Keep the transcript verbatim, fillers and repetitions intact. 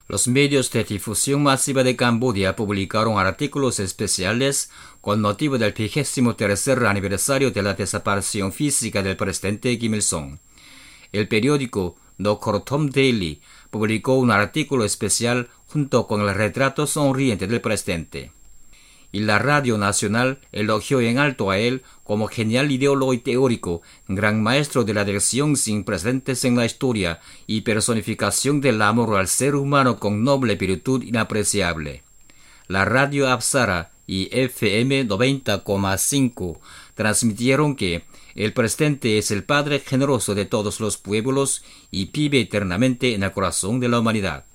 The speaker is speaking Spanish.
Los medios de difusión masiva de Camboya publicaron artículos especiales con motivo del vigésimo tercer aniversario de la desaparición física del presidente Kim Il-sung. El periódico The Khartoum Daily publicó un artículo especial junto con el retrato sonriente del presidente. Y la Radio Nacional elogió en alto a él como genial ideólogo y teórico, gran maestro de la dirección sin precedentes en la historia y personificación del amor al ser humano con noble virtud inapreciable. La Radio Apsara y F M noventa coma cinco transmitieron que el presidente es el padre generoso de todos los pueblos y vive eternamente en el corazón de la humanidad.